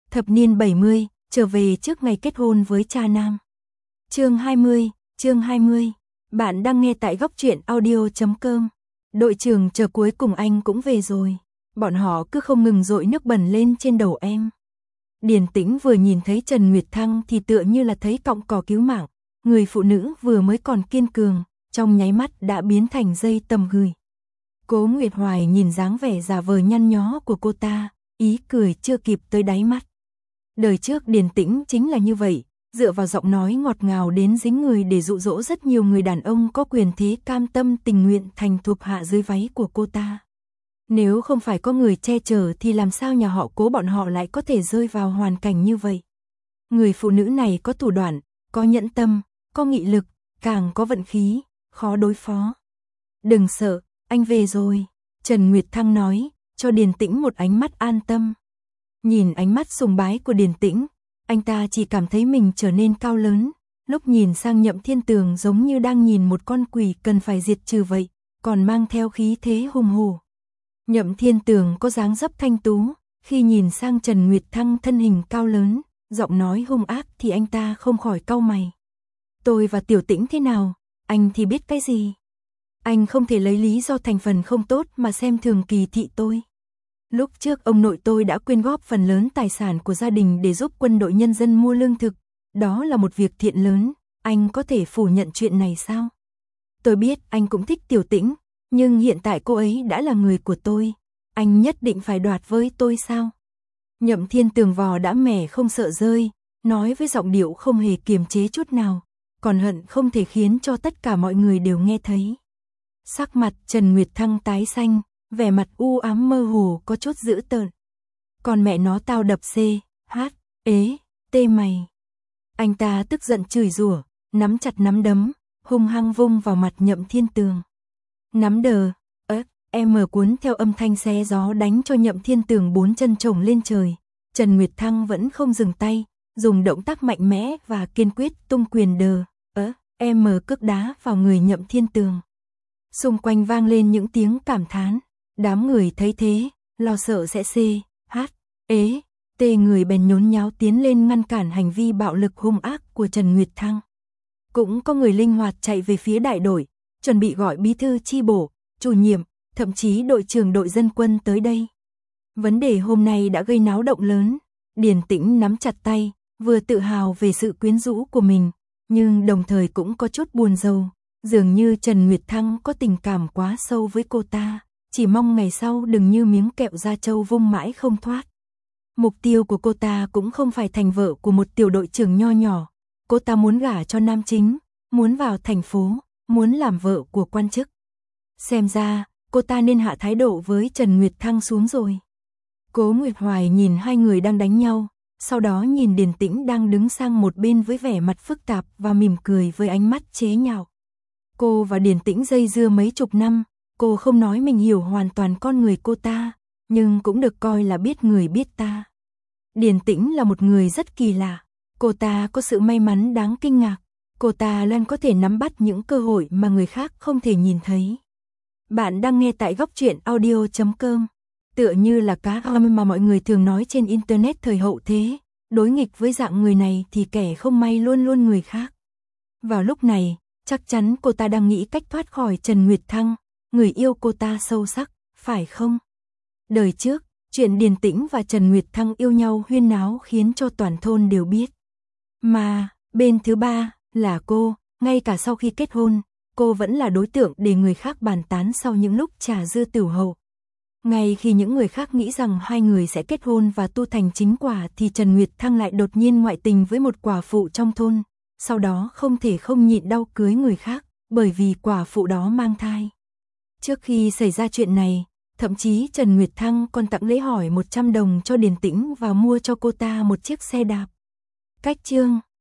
Thập niên 70, trở về trước ngày kết hôn với cha nam. Chương 20. Bạn đang nghe tại góc truyện audio.com. Đội trưởng chờ cuối cùng anh cũng về rồi. Bọn họ cứ không ngừng dội nước bẩn lên trên đầu em. Điền Tĩnh vừa nhìn thấy Trần Nguyệt Thăng thì tựa như là thấy cọng cỏ cứu mạng. Người phụ nữ vừa mới còn kiên cường, trong nháy mắt đã biến thành dây tầm gửi. Cố Nguyệt Hoài nhìn dáng vẻ giả vờ nhăn nhó của cô ta, ý cười chưa kịp tới đáy mắt. Đời trước Điền Tĩnh chính là như vậy, dựa vào giọng nói ngọt ngào đến dính người để dụ dỗ rất nhiều người đàn ông có quyền thế cam tâm tình nguyện thành thuộc hạ dưới váy của cô ta. Nếu không phải có người che chở thì làm sao nhà họ Cố bọn họ lại có thể rơi vào hoàn cảnh như vậy. Người phụ nữ này có thủ đoạn, có nhẫn tâm, có nghị lực, càng có vận khí, khó đối phó. Đừng sợ, anh về rồi, Trần Nguyệt Thăng nói, cho Điền Tĩnh một ánh mắt an tâm. Nhìn ánh mắt sùng bái của Điền Tĩnh, anh ta chỉ cảm thấy mình trở nên cao lớn, lúc nhìn sang Nhậm Thiên Tường giống như đang nhìn một con quỷ cần phải diệt trừ vậy, còn mang theo khí thế hùng hổ. Nhậm Thiên Tường có dáng dấp thanh tú, khi nhìn sang Trần Nguyệt Thăng thân hình cao lớn, giọng nói hung ác thì anh ta không khỏi cau mày. Tôi và Tiểu Tĩnh thế nào, anh thì biết cái gì? Anh không thể lấy lý do thành phần không tốt mà xem thường kỳ thị tôi. Lúc trước ông nội tôi đã quyên góp phần lớn tài sản của gia đình để giúp quân đội nhân dân mua lương thực, đó là một việc thiện lớn, anh có thể phủ nhận chuyện này sao? Tôi biết anh cũng thích Tiểu Tĩnh, nhưng hiện tại cô ấy đã là người của tôi, anh nhất định phải đoạt với tôi sao? Nhậm Thiên Tường vò đã mẻ không sợ rơi, nói với giọng điệu không hề kiềm chế chút nào, còn hận không thể khiến cho tất cả mọi người đều nghe thấy. Sắc mặt Trần Nguyệt Thăng tái xanh, vẻ mặt u ám mơ hồ có chút dữ tợn. Còn mẹ nó tao đập tê mày. Anh ta tức giận chửi rủa, nắm chặt nắm đấm, hung hăng vung vào mặt Nhậm Thiên Tường. Nắm đờ, em cuốn theo âm thanh xé gió đánh cho Nhậm Thiên Tường bốn chân chồng lên trời. Trần Nguyệt Thăng vẫn không dừng tay, dùng động tác mạnh mẽ và kiên quyết tung quyền em cước đá vào người Nhậm Thiên Tường. Xung quanh vang lên những tiếng cảm thán, đám người thấy thế, lo sợ sẽ người bèn nhốn nháo tiến lên ngăn cản hành vi bạo lực hung ác của Trần Nguyệt Thăng. Cũng có người linh hoạt chạy về phía đại đội, chuẩn bị gọi bí thư chi bộ, chủ nhiệm, thậm chí đội trưởng đội dân quân tới đây. Vấn đề hôm nay đã gây náo động lớn, Điền Tĩnh nắm chặt tay, vừa tự hào về sự quyến rũ của mình, nhưng đồng thời cũng có chút buồn rầu. Dường như Trần Nguyệt Thăng có tình cảm quá sâu với cô ta, chỉ mong ngày sau đừng như miếng kẹo da trâu vung mãi không thoát. Mục tiêu của cô ta cũng không phải thành vợ của một tiểu đội trưởng nho nhỏ, cô ta muốn gả cho nam chính, muốn vào thành phố, muốn làm vợ của quan chức. Xem ra, cô ta nên hạ thái độ với Trần Nguyệt Thăng xuống rồi. Cố Nguyệt Hoài nhìn hai người đang đánh nhau, sau đó nhìn Điền Tĩnh đang đứng sang một bên với vẻ mặt phức tạp và mỉm cười với ánh mắt chế nhạo. Cô và Điền Tĩnh dây dưa mấy chục năm, cô không nói mình hiểu hoàn toàn con người cô ta, nhưng cũng được coi là biết người biết ta. Điền Tĩnh là một người rất kỳ lạ, cô ta có sự may mắn đáng kinh ngạc, cô ta luôn có thể nắm bắt những cơ hội mà người khác không thể nhìn thấy. Bạn đang nghe tại góc truyện audio.com, tựa như là cá mà mọi người thường nói trên internet thời hậu thế, đối nghịch với dạng người này thì kẻ không may luôn luôn người khác. Vào lúc này, chắc chắn cô ta đang nghĩ cách thoát khỏi Trần Nguyệt Thăng, người yêu cô ta sâu sắc, phải không? Đời trước, chuyện Điền Tĩnh và Trần Nguyệt Thăng yêu nhau huyên náo khiến cho toàn thôn đều biết. Mà, bên thứ ba, là cô, ngay cả sau khi kết hôn, cô vẫn là đối tượng để người khác bàn tán sau những lúc trà dư tửu hậu. Ngay khi những người khác nghĩ rằng hai người sẽ kết hôn và tu thành chính quả thì Trần Nguyệt Thăng lại đột nhiên ngoại tình với một quả phụ trong thôn. Sau đó không thể không nhịn đau cưới người khác, bởi vì quả phụ đó mang thai. Trước khi xảy ra chuyện này, thậm chí Trần Nguyệt Thăng còn tặng lễ hỏi 100 đồng cho Điền Tĩnh và mua cho cô ta một chiếc xe đạp. Cách chương